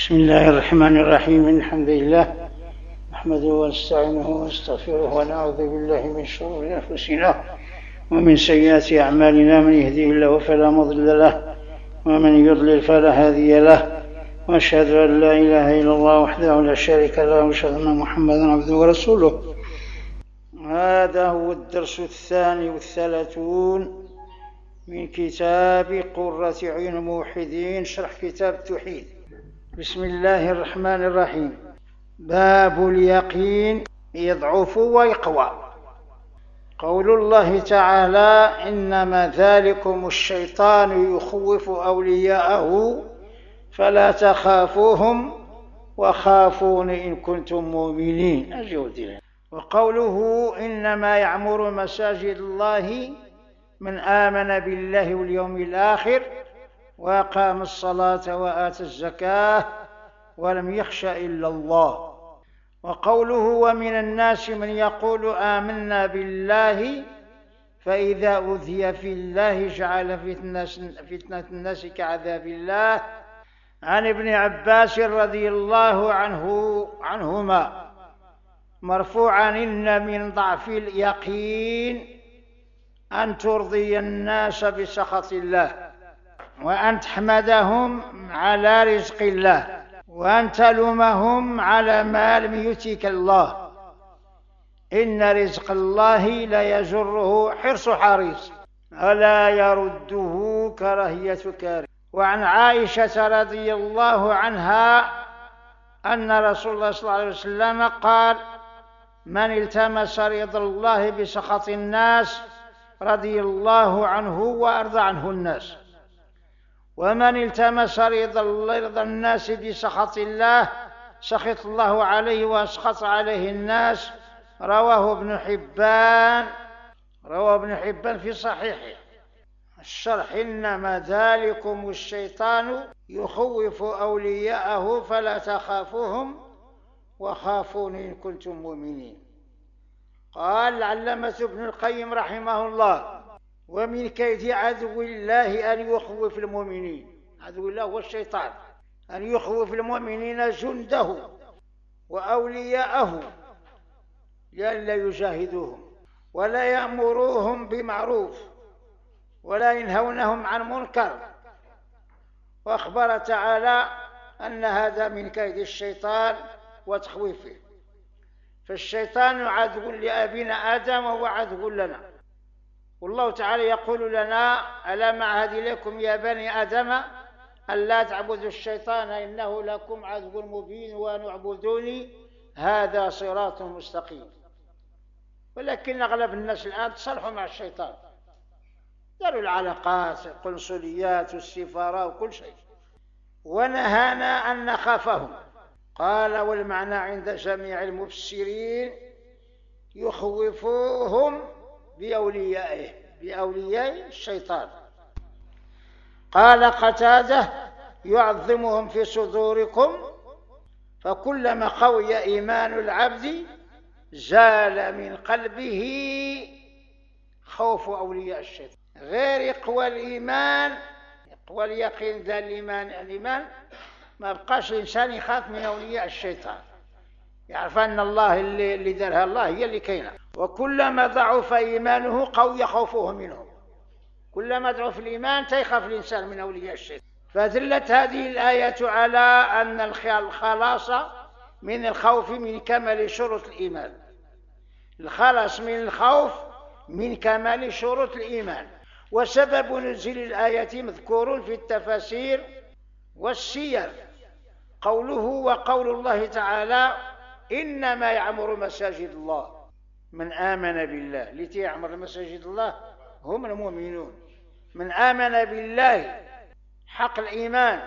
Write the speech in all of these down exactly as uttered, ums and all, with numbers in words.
بسم الله الرحمن الرحيم. الحمد لله نحمده ونستعينه ونستغفره ونعوذ بالله من شرور أنفسنا ومن سيئات أعمالنا، من يهده الله فلا مضل له ومن يضلل فلا هادي له، وأشهد أن لا إله إلا الله وحده لا شريك له، وأشهد أن محمدا عبده ورسوله. هذا هو الدرس الثاني والثلاثون من كتاب قرة عين الموحدين، شرح كتاب التوحيد. بسم الله الرحمن الرحيم. باب اليقين يضعف ويقوى. قول الله تعالى: إنما ذلكم الشيطان يخوف أولياءه فلا تخافوهم وخافون إن كنتم مؤمنين. أجود. وقوله: إنما يعمر مساجد الله من آمن بالله واليوم الآخر وأقام الصلاة وآتى الزكاة ولم يخش إلا الله. وقوله: ومن الناس من يقول آمنا بالله فإذا أوذي في الله جعل فتنة الناس كعذاب الله. عن ابن عباس رضي الله عنه عنهما مرفوعا: إن من ضعف اليقين أن ترضي الناس بسخط الله، وأن تحمدهم على رزق الله، وأن تلومهم على ما لم يؤتك الله. إن رزق الله لا يجره حرص حريص ولا يرده كراهية كاره. وعن عائشة رضي الله عنها أن رسول الله صلى الله عليه وسلم قال: من التمس رضا الله بسخط الناس رضي الله عنه وأرضى عنه الناس، ومن التمس رضا الناس بسخط الله سخط الله عليه وأسخط عليه الناس. رواه ابن حبان رواه ابن حبان في صحيحه. الشرح: إنما ذلكم الشيطان يخوف أولياءه فلا تخافوهم وخافون إن كنتم مؤمنين. قال العلامة ابن القيم رحمه الله: ومن كيد عدو الله أن يخوف المؤمنين. عدو الله هو الشيطان، أن يخوف المؤمنين جنده وأولياءه لئلا يجاهدوهم ولا يأمروهم بمعروف ولا ينهونهم عن منكر. وأخبر تعالى أن هذا من كيد الشيطان وتخويفه. فالشيطان عدو لأبينا آدم وعدو لنا، والله تعالى يقول لنا: ألم أعهد إليكم يا بني آدم ألا تعبدوا الشيطان إنه لكم عدو مبين وأن اعبدوني هذا صراط مستقيم. ولكن أغلب الناس الآن تصلحوا مع الشيطان، داروا العلاقات، القنصليات والسفارة وكل شيء، ونهانا أن نخافهم. قال: والمعنى عند جميع المفسرين يخوفوهم بأوليائه بأولياء الشيطان. قال قتادة: يعظمهم في صدوركم، فكلما قوي إيمان العبد زال من قلبه خوف أولياء الشيطان. غير يقوى الإيمان، يقوى اليقين ذا الإيمان الإيمان ما بقاش الإنسان يخاف من أولياء الشيطان، يعرف أن الله اللي, اللي دارها الله هي اللي كينه. وكلما ضعف إيمانه قوي خوفه منهم. كلما ضعف الإيمان تيخاف الإنسان من أولياء الشيطان. فدلت هذه الآية على أن الخلاص من الخوف من كمال شروط الإيمان. الخلاص من الخوف من كمال شروط الإيمان. وسبب نزول الآية مذكور في التفاسير والسير، قوله: وقول الله تعالى: إنما يعمر مساجد الله من آمن بالله. لتي يعمر مساجد الله هم المؤمنون. من آمن بالله حق الإيمان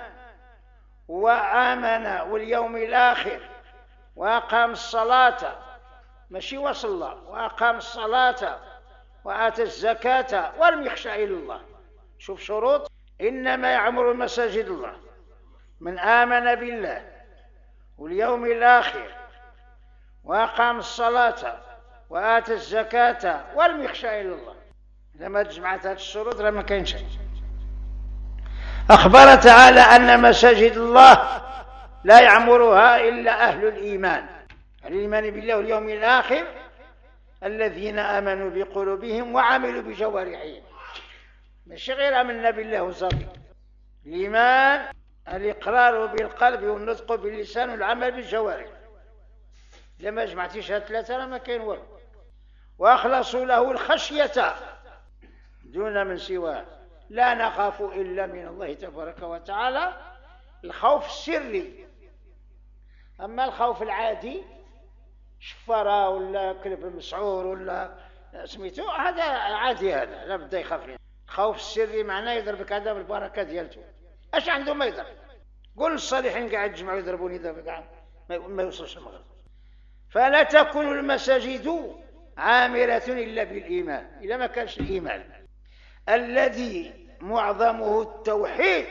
وآمن واليوم الآخر وأقام الصلاة، ماشي وصلى، وأقام الصلاة وآتى الزكاة ولم يخش إلا الله. شوف شروط: إنما يعمر مساجد الله من آمن بالله واليوم الآخر وأقام الصلاة وآتى الزكاة ولم يخش إلا الله. لما جمعت هذه الشروط لما كاين شيء. أخبر تعالى أن مساجد الله لا يعمرها إلا أهل الإيمان، الإيمان بالله واليوم الآخر، الذين آمنوا بقلوبهم وعملوا بجوارحهم. مش غير آمنا بالله وصافي. الإيمان الإقرار بالقلب والنطق باللسان والعمل بالجوارح. لما جمعتيش هاد ثلاثة راه ما كاين والو. وأخلصوا له الخشية دون من سواه، لا نخاف إلا من الله تبارك وتعالى. الخوف السري. أما الخوف العادي شفرة ولا كلب مسعور ولا سميتو هذا عادي، هذا لا بدا يخاف منه. الخوف السري معناه يضربك هذا بالبركة ديالته. اش عنده ما يضرب؟ قول الصالحين قاعد يجمعوا يضربوني دابا كاع ما يوصلش المغرب. فلا تكون المساجد عامرة إلا بالإيمان. إذا ما كانش الإيمان الذي معظمه التوحيد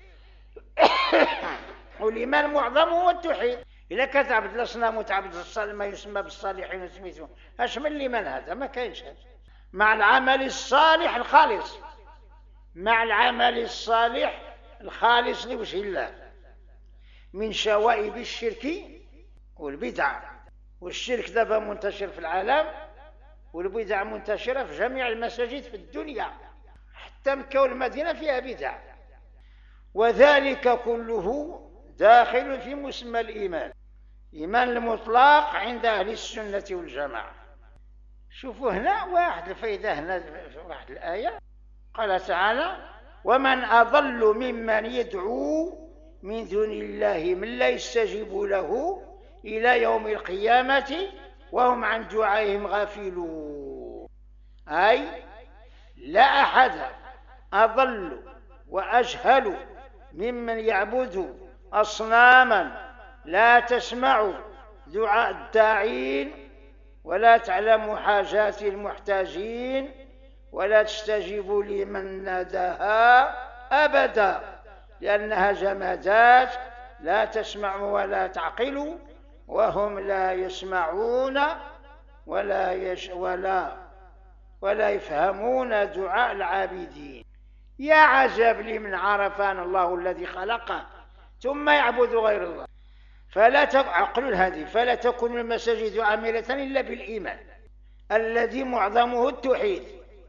والإيمان معظمه هو التوحيد. إذا كتعبد الأصنام وتعبد ما يسمى بالصالحين وسميتهم، اش من الإيمان هذا؟ ما كاينش هذا. مع العمل الصالح الخالص، مع العمل الصالح الخالص لوجه الله، من شوائب الشرك والبدع. والشرك دابا منتشر في العالم، والبدع منتشرة في جميع المساجد في الدنيا، حتى مكة والمدينة فيها بدع. وذلك كله داخل في مسمى الإيمان، إيمان المطلق عند أهل السنة والجماعة. شوفوا هنا واحد الفائدة، هنا واحد الآية قال تعالى: ومن أضل ممن يدعو من دون الله من لا يستجيب له إلى يوم القيامة وهم عن دعائهم غافلون. أي لا أحد أضل وأجهل ممن يعبد أصناما لا تسمع دعاء الداعين ولا تعلم حاجات المحتاجين ولا تستجيب لمن ناداها أبدا، لأنها جمادات لا تسمع ولا تعقل، وهم لا يسمعون ولا يش ولا ولا يفهمون دعاء العابدين. يا عجب لمن عرف أن الله الذي خلقه ثم يعبد غير الله. فلا تعقلوا هذه. فلا تكون المساجد عامرة إلا بالإيمان الذي معظمه التوحيد،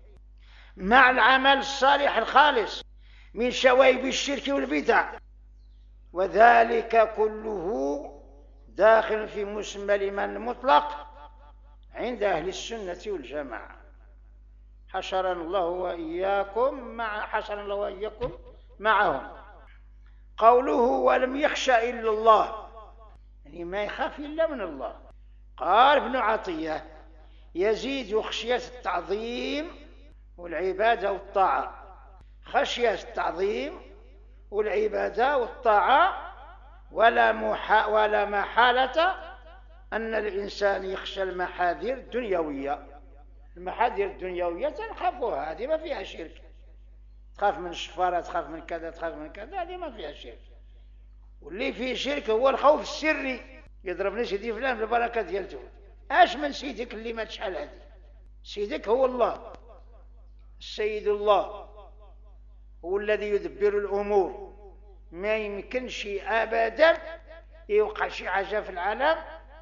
مع العمل الصالح الخالص من شوائب الشرك والبدع. وذلك كله داخل في مسمى الإيمان المطلق عند أهل السنة والجماعة. حشرنا الله وإياكم مع حشرنا الله وإياكم معهم. قوله ولم يخشى إلا الله، يعني ما يخاف إلا من الله. قال ابن عطية: يزيد خشية التعظيم والعبادة والطاعة. خشية التعظيم والعبادة والطاعة، ولا محا ولا محالة أن الإنسان يخشى المحاذير الدنيوية. المحاذير الدنيوية تنخافوها، هذه ما فيها شرك. تخاف من الشفارة، تخاف من كذا، تخاف من كذا، هذه ما فيها شرك. واللي فيه شرك هو الخوف السري. يضربني سيدي فلان بالبركة ديالته. اش من سيدك اللي مات شحال هذه؟ سيدك هو الله، السيد الله هو الذي يدبر الأمور. ما يمكنش أبدا يوقع شي حاجة في العالم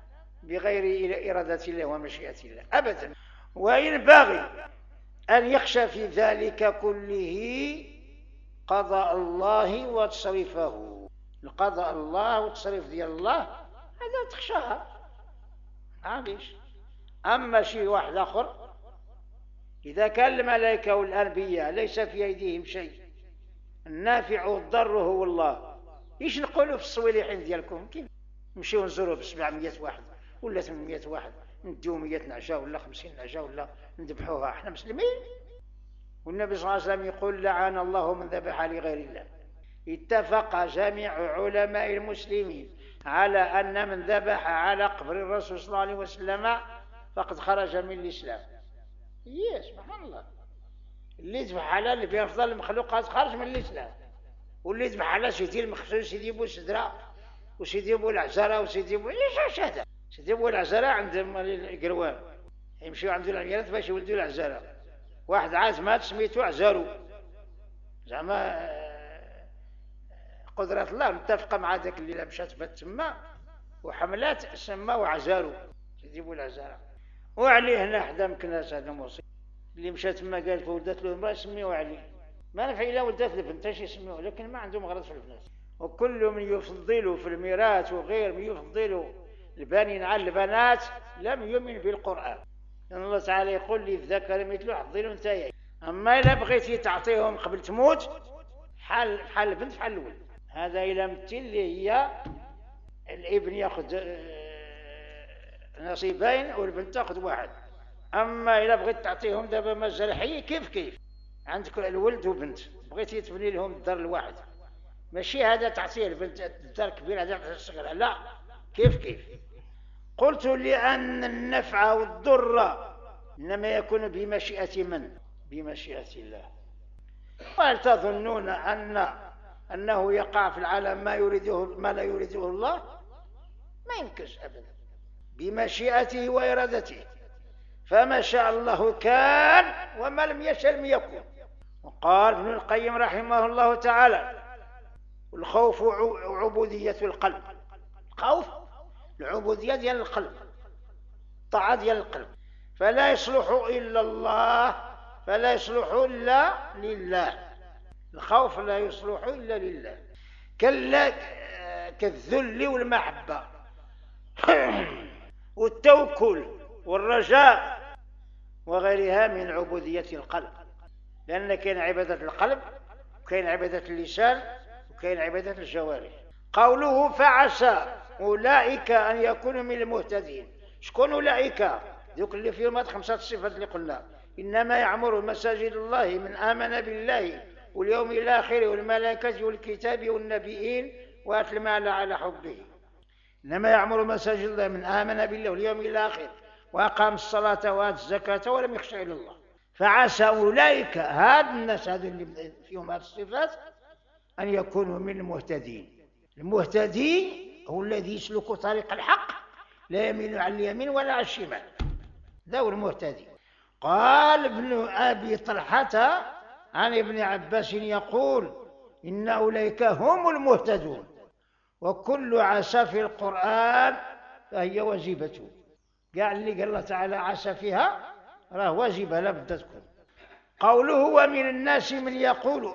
بغير إرادة الله ومشيئة الله أبدا. وينبغي أن يخشى في ذلك كله قضاء الله وتصريفه. القضاء الله والتصريف ديال الله هذا تخشاها، معليش. أما شي واحد آخر إذا كان الملائكة والأنبياء ليس في أيديهم شيء، النافع والضر هو الله، إيش نقولوا في الصوالحين ديالكم؟ كيف نمشيو نزوروا بسبعمية واحد ولا ثمانمية واحد، نديو مية نعجة ولا خمسين نعجة ولا نذبحوها؟ احنا مسلمين. والنبي صلى الله عليه وسلم يقول: لعن الله من ذبح لغير الله. اتفق جميع علماء المسلمين على أن من ذبح على قبر الرسول صلى الله عليه وسلم فقد خرج من الإسلام. يا سبحان الله، اللي يذبح على اللي بأفضل المخلوقات خرج من الإسلام. واللي يذبح على سيدي المخصوص، سيدي بو سدرة وسيدي بو العزرة وسيدي بو ايش هذا؟ سيدي بو العزرة عند القروان يمشيو عند العيالات باش يولدوا العزرة. واحد عاد مات سميتو عزارو، زعما قدرة الله متفقة مع ذاك اللي مشات بات تما وحملات سما وعزارو يجيبوا العزارة. وعليه هنا حدا مكناس هذا مصيب اللي مشات تما قالت ولدت له امرأة سميوها علي، ما نفع إلا ولدت البنت اش يسميوها، لكن ما عندهم غرض في البنات. وكل من يفضل في الميراث وغير من يفضل البنين على البنات لم يؤمن بالقرآن، لأن الله تعالى يقول لي الذكر مثل حظ الأنثيين. أما إذا بغيتي تعطيهم قبل تموت بحال بحال البنت بحال الولد، هذا إلى مثل اللي هي الابن ياخذ نصيبين والبنت تاخذ واحد. أما إذا بغيت تعطيهم دابا مجال حي كيف كيف عندك الولد وبنت، بغيتي تبني لهم الدار الواحد، ماشي هذا تعطيه البنت الدار كبيرة هذا صغيرة، لا كيف كيف. قلت لأن النفع والضر إنما يكون بمشيئة من؟ بمشيئة الله. وهل تظنون أن أنه يقع في العالم ما يريده ما لا يريده الله؟ ما يمكنش أبدا، بمشيئته وإرادته، فما شاء الله كان وما لم يشأ لم يكن. وقال ابن القيم رحمه الله تعالى: الخوف عبودية القلب. الخوف العبودية ديال القلب، الطاعة ديال القلب، فلا يصلح إلا الله، فلا يصلح إلا لله. الخوف لا يصلح إلا لله، كالذل والمحبة والتوكل والرجاء وغيرها من عبودية القلب، لأن كاين عبادة القلب وكاين عبادة اللسان وكاين عبادة الجوارح. قوله فعسى أولئك أن يكونوا من المهتدين. شكون أولئك؟ ذوك اللي فيهم هاد خمسة الصفات اللي قلنا: إنما يعمر مساجد الله من آمن بالله واليوم الآخر والملائكة والكتاب والنبيين وآتى المال على حبه. إنما يعمر مساجد الله من آمن بالله واليوم الآخر وأقام الصلاة وآتى الزكاة ولم يخش إلا الله. فعسى أولئك، هاد الناس هذو اللي فيهم هاد الصفات، أن يكونوا من المهتدين. المهتدي هو الذي يسلك طريق الحق، لا يميل على اليمين ولا على الشمال، ذا هو المهتدي. قال ابن أبي طلحة عن ابن عباس يقول: إن أولئك هم المهتدون، وكل عسى في القرآن فهي واجبة. قال اللي قال الله تعالى عسى فيها راه واجبة لا بد تكون. قوله: ومن الناس من يقول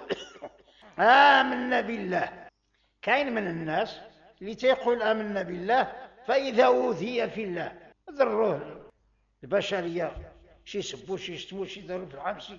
آمنا بالله. كاين من الناس اللي تيقول آمنا بالله فإذا أوذي في الله ضروه البشرية، شي يسبوا شي يشتموا شي يداروا في العمسي،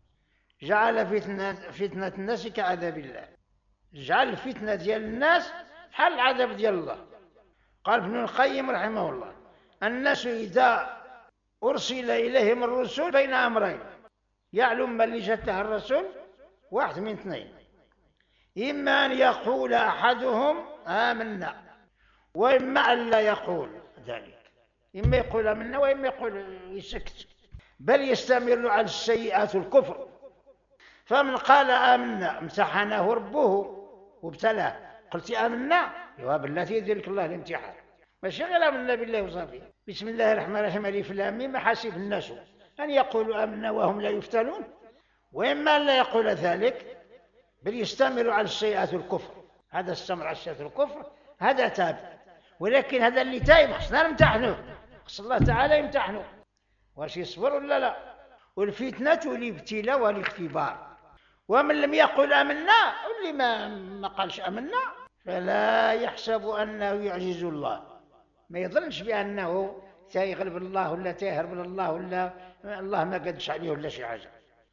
جعل فتنة, فتنة الناس كعذاب الله، جعل الفتنة ديال الناس بحال العذاب ديال الله. قال ابن القيم رحمه الله: الناس إذا أرسل إليهم الرسل بين أمرين، يعلم من اللي جات له الرسول واحد من اثنين: إما أن يقول أحدهم آمنا، وإما أن لا يقول ذلك، إما يقول آمنا وإما يقول يسكت، بل يستمر على السيئات الكفر. فمن قال آمنا امتحنه ربه وابتلاه. قلت آمنا يا بالله يدير لك الله الامتحان، ماشي غير آمنا بالله وصافي. بسم الله الرحمن الرحيم ألف لام ميم حسب الناس أن يقولوا آمنا وهم لا يفتنون، وإما أن لا يقول ذلك بل يستمر على السيئات الكفر. هذا استمر على السيئات الكفر هذا تاب، ولكن هذا اللي تايب خصنا نمتحنه، خص الله تعالى يمتحنه واش يصبر ولا لا. والفتنة والابتلاء والاختبار. ومن لم يقل آمنا، واللي ما ما قالش آمنا فلا يحسب أنه يعجز الله، ما يظنش بأنه سيغلب الله ولا سيهرب من الله ولا الله ما قدش عليه ولا شي حاجة،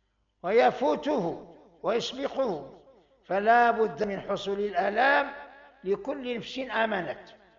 ويفوته ويسبقه. فلا بد من حصول الآلام لكل نفس آمنت.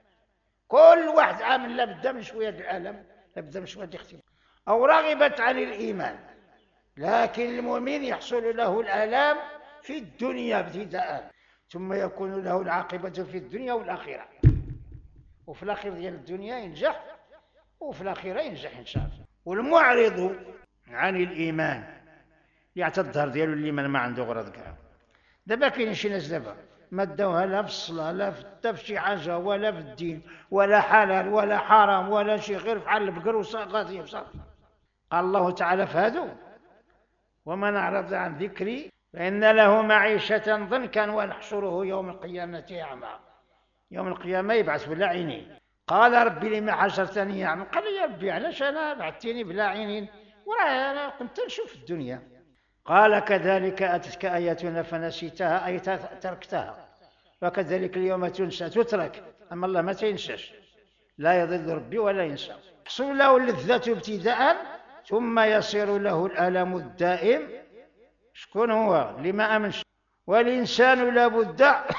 كل واحد آمن لابد من شوية الألم، لابد من شوية الاختبار. أو رغبت عن الإيمان، لكن المؤمن يحصل له الآلام في الدنيا ابتداء، ثم يكون له العاقبة في الدنيا والآخرة. وفي الآخرة ديال الدنيا ينجح، وفي الآخرة ينجح إن شاء الله. والمعرض عن الإيمان يعتذر ديالو اللي ما عنده غرض كاع. دابا كاين شي ناس دابا ما داوها لا في الصلاة لا في شي حاجة ولا في الدين ولا حلال ولا حرام ولا شي، غير فحال البقر وغادي بصافي. قال الله تعالى في هادو: ومن أعرض عن ذكري فإن له معيشة ضنكا ونحشره يوم القيامة أعمى. يوم القيامة يبعث بلا عينين. قال ربي لما حشرتني أعمى؟ قال يا ربي علاش أنا بعثتني بلا عينين وراه أنا كنت نشوف الدنيا. قال كذلك أتتك آياتنا فنسيتها أي تركتها، وكذلك اليوم تنسى تترك، أما الله ما تنساش، لا يضل ربي ولا ينسى. تحصل له اللذة ابتداء ثم يصير له الألم الدائم. شكون هو؟ لما أمنش. والإنسان لابد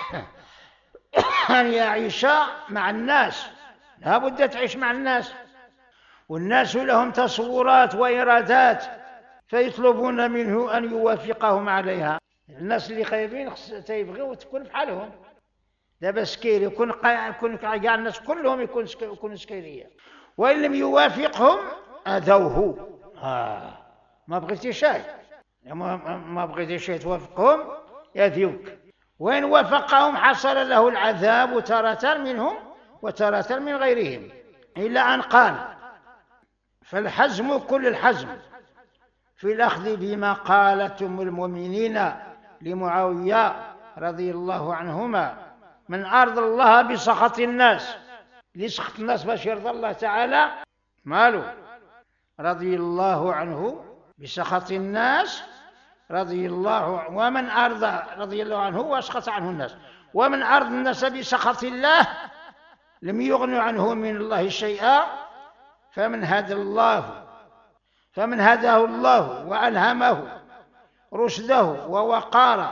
أن يعيش مع الناس، لابد تعيش مع الناس، والناس لهم تصورات وإرادات فيطلبون منه أن يوافقهم عليها. الناس اللي خايبين تيبغيو تكون بحالهم. دابا سكيري يكون يكون كاع الناس كلهم يكون يكون سكيريه، وإن لم يوافقهم أذوه. آه ما بغيتي شيء، ما بغيتي شيء توافقهم يذيوك. وإن وافقهم حصل له العذاب تارة منهم وتارة من غيرهم، إلى أن قال: فالحزم كل الحزم في الأخذ بما قالت أم المؤمنين لمعاوية رضي الله عنهما: من أرضى الله بسخط الناس، لسخط الناس باش يرضى الله تعالى مالو رضي الله عنه بسخط الناس رضي الله، ومن أرضى رضي الله عنه واسخط عنه الناس، ومن أرضى الناس بسخط الله لم يغنوا عنه من الله شيئا، فمن هدى الله فمن هداه الله وألهمه رشده ووقار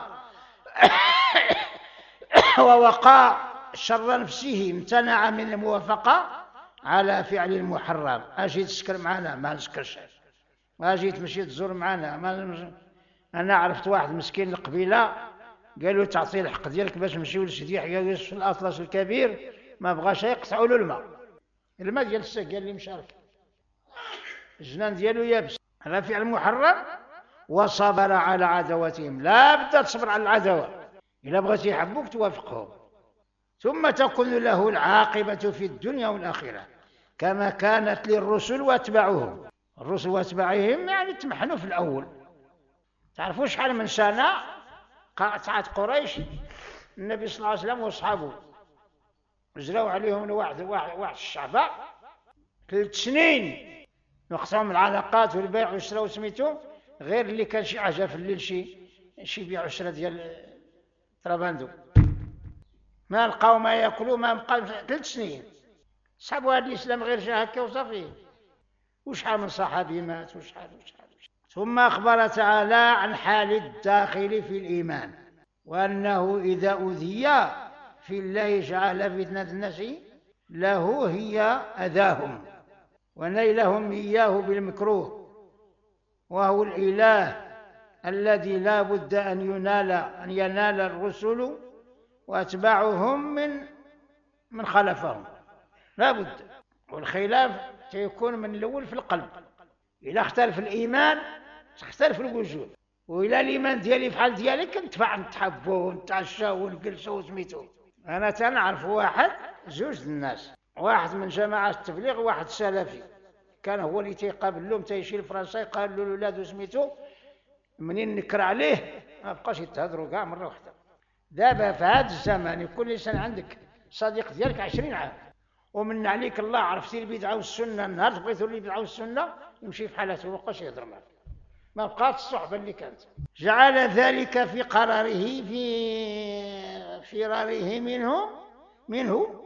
ووقى شر نفسه امتنع من الموافقة على فعل المحرم. أجي تسكر معنا ما نسكرش، أجي تمشي تزور معنا ما. أنا عرفت واحد مسكين القبيلة قالوا تعطيه الحق ديالك باش نمشيو للشديح يجلس في الأطلس الكبير، ما بغاش يقطعوا له الماء الماء ديال الساق، قال لي مشارك الجنان ديالو يابس على فعل محرم، وصبر على عداوتهم. لا بد تصبر على العداوة إلا بغيتي يحبوك توافقهم، ثم تكون له العاقبة في الدنيا والآخرة كما كانت للرسل واتباعهم. الرسل واتباعهم يعني تمحنوا في الأول. تعرفوا شحال من سنة قاطعت قريش النبي صلى الله عليه وسلم واصحابه، جراو عليهم واحد واحد واحد الشعباء ثلاث سنين نقطعهم العلاقات والبيع والشراء وسميتو، غير اللي كان شي حاجه في الليل شي شي يبيع عشرة ديال تراباندو، ما لقاو ما ياكلوا، ما بقى ثلاث سنين. صحابوا هذا الاسلام غير جا هكا وصافي، وشحال من صحابي مات وشحال وشحال. ثم أخبر تعالى عن حال الداخل في الإيمان، وأنه إذا أوذي في الله جعل فتنة الناس له هي أذاهم ونيلهم إياه بالمكروه، وهو الإله الذي لا بد أن ينال أن ينال الرسل وأتباعهم من من خلفهم، لا بد. والخلاف سيكون من الأول في القلب. إذا اختلف الإيمان تختلف الوجود، وإلى الإيمان ديالي بحال ديالك نتبع نتحبوا ونتعشاو ونجلسوا وسميتو. أنا تنعرف واحد زوج الناس، واحد من جماعة التبليغ وواحد سلفي، كان هو اللي تيقابل لهم تيشي لفرنسا يقال له الولاد وسميتو، منين نكر عليه ما بقاش يتهضروا كاع مرة واحدة. دابا في هذا الزمان يكون لسان عندك صديق ديالك عشرين عام ومن عليك الله عرفتي البدعة والسنة، النهار بغيتوا البدعة والسنة يمشي في حالته ما بقاش يهضر معك، ما بقات الصحبة اللي كانت. جعل ذلك في قراره في فراره منه منه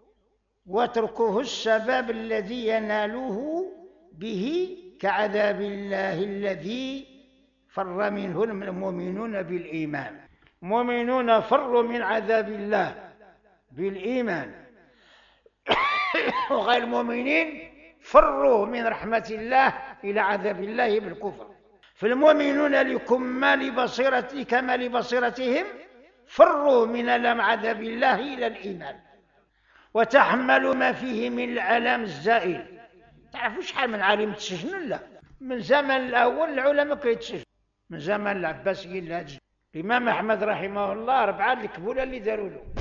وتركه السبب الذي يناله به كعذاب الله الذي فر منه المؤمنون بالإيمان. المؤمنون فروا من عذاب الله بالإيمان، وغير المؤمنين فروا من رحمة الله إلى عذاب الله بالكفر. فالمؤمنون لكمال بصيرة لكمال بصيرتهم فروا من ألم عذاب الله إلى الإيمان، وتحملوا ما فيه من الألم الزائل. تعرفوا شحال من عالم تسجنوا؟ لا، من زمن الأول العلماء كيتسجنوا، من زمن العباسيين لهذا الإمام أحمد رحمه الله ربعة الكبولة اللي داروا له.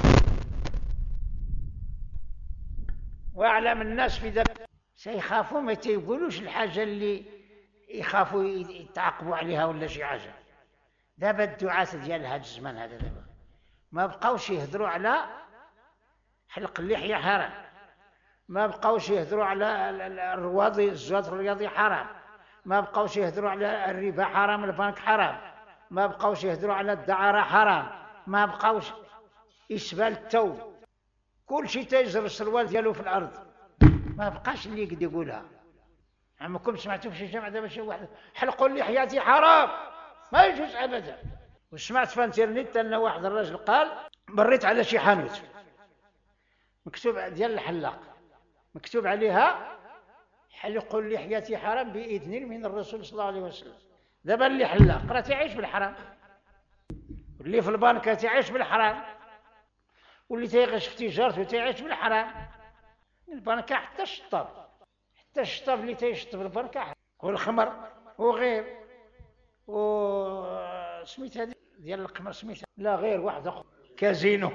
وأعلم الناس في ذلك سيخافوا ما تيقولوش الحاجة اللي يخافوا يتعاقبوا عليها ولا شي حاجة، دابا الدعاة ديال هذا الزمان هذا دابا ما بقاوش يهضروا على حلق اللحية حرام، ما بقاوش يهضروا على الرواضي الزواج الرياضي حرام، ما بقاوش يهضروا على الربا حرام، البنك حرام، ما بقاوش يهضروا على الدعارة حرام، ما بقاوش إسبال الثوب، كل شيء تيجر السروال ديالو في الأرض، ما بقاش اللي يقدر يقولها. عمكم سمعتوا في شي جامع دابا شي واحد حلقوا لحياتي حرام؟ ما يجوز أبدا. وسمعت في الانترنت أن واحد الرجل قال مريت على شي حانوت مكتوب ديال الحلاق مكتوب عليها حلقوا لحياتي حرام بإذن من الرسول صلى الله عليه وسلم. دابا اللي حلاق راه تيعيش بالحرام، واللي في البنك تيعيش بالحرام، واللي تيغش في تجارته تيعيش بالحرام. البنكة حتى الشطاب حتى الشطاب اللي تيشطب البنكة والخمر وغير و سميتها ديال القمر سميتها لا غير واحد اخر كازينو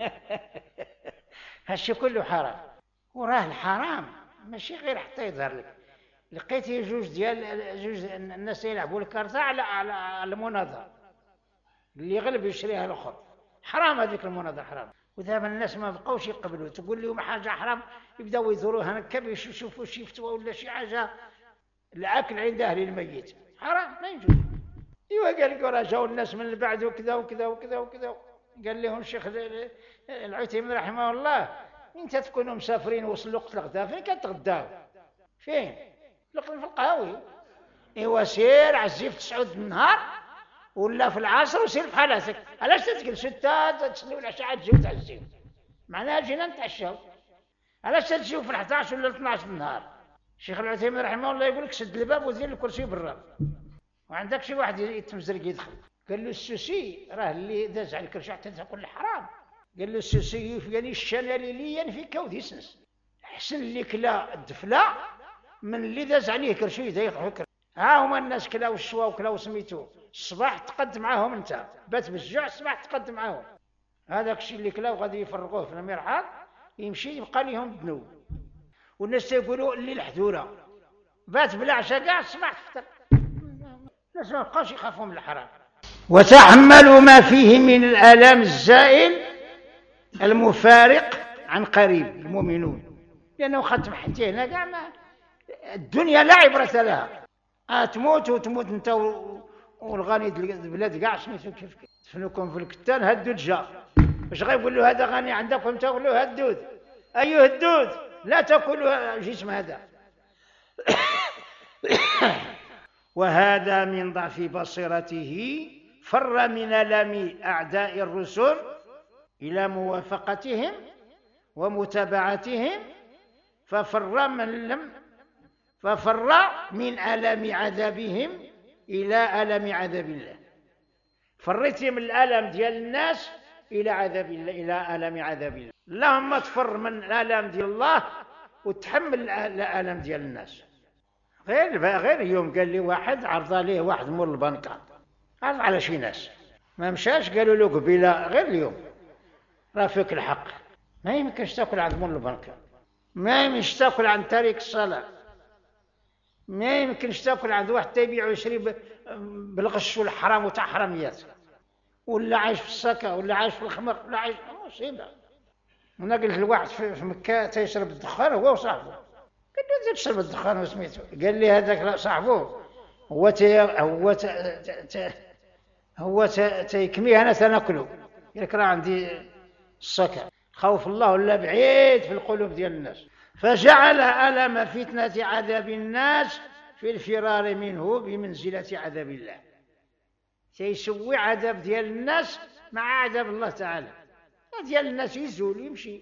هادشي كله حرام. وراه الحرام ماشي غير حتى يظهر لك. لقيتي جوج ديال جوج الناس يلعبوا الكارطة على على المناظرة، اللي يغلب يشريها الاخر. حرام هذيك المناظرة حرام. ودابا الناس ما بقاوش يقبلوا، تقول لهم حاجه حرام يبداو يزوروها هكا باش يشوفوا شي فتوى ولا شي حاجه الاكل عند اهل الميت حرام ما يجوز. ايوا قال لك راه جاو الناس من بعد وكذا وكذا وكذا وكذا. قال لهم الشيخ العثيمين رحمه الله انت تكونوا مسافرين وصل وقت الغداء فين كتغداو؟ فين؟ في القهاوي. ايوا سير عزيف تسعود النهار ولا في العصر وسير بحال هكاك. علاش تجلس حتى تصليو العشاء تجيو تعزيو؟ معناها جينا نتعشاو. علاش تجيو في الحداش ولا الاثناش النهار؟ الشيخ العثيمين رحمه الله يقول لك سد الباب ودير الكرسي برا وعندك شي واحد يتمزرق يدخل. قال له السوسي راه اللي داز على الكرسي حتى تاكل الحرام. قال له السوسي يفيني الشنالي ليا في كود يسنس احسن اللي كلا الدفله من اللي داز عليه كرسي يضيق فكر. ها هما الناس كلاو الشوا وكلاو سميتو الصباح تقد معاهم انت بات بالجوع الصباح تقد معاهم. هذاك الشيء اللي كلاو غادي يفرقوه في المرحاض يمشي يبقى لهم ذنوب. والناس تيقولوا اللي الحذوره بات بلا عشاء كاع الصباح تفطر. الناس ما بقاوش يخافوا من الحرام. وتحملوا ما فيه من الآلام الزائل المفارق عن قريب المؤمنون، لأنه ختم حتى هنا كاع ما الدنيا لا عبرة لها. آه تموت وتموت انت والغني البلاد كاع سميتو كيف دفنوكم في الكتان هدوا الجا. واش غيقول له هذا غني عندكم تاكلوا له هدود؟ ايوه الدود لا تاكلوا جسم هذا. وهذا من ضعف بصيرته فر من آلام أعداء الرسل إلى موافقتهم ومتابعتهم ففر من لم ففر من آلام عذابهم إلى آلام عذاب الله. فريت من الآلام ديال الناس إلى عذاب الله إلى آلام عذاب الله. اللهم تفر من الآلام ديال الله وتحمل الآلام ديال الناس. غير غير يوم قال لي واحد عرض عليه واحد مول البنكة عرض على شي ناس ما مشاش قالوا له قبيله غير اليوم راه فيك الحق ما يمكنش تاكل عند مول البنكة، ما يمكنش تاكل عند تارك الصلاة، ما يمكنش تاكل عند واحد تيبيع ويشري بالغش والحرام وتاع حراميات ولا عايش في السكا ولا عايش في الخمر ولا عايش مصيبه. انا قلت لواحد في مكة تيشرب الدخان هو وصاحبه قال له تشرب الدخان وسميته قال لي هذاك صاحبه هو تي هو تي هو تيكمي انا تناكله قال لك راه عندي السكا. خوف الله ولا بعيد في القلوب ديال الناس. فجعل ألم فتنة عذاب الناس في الفرار منه بمنزلة عذاب الله. سيسوي عذاب ديال الناس مع عذاب الله تعالى. ديال الناس يزول يمشي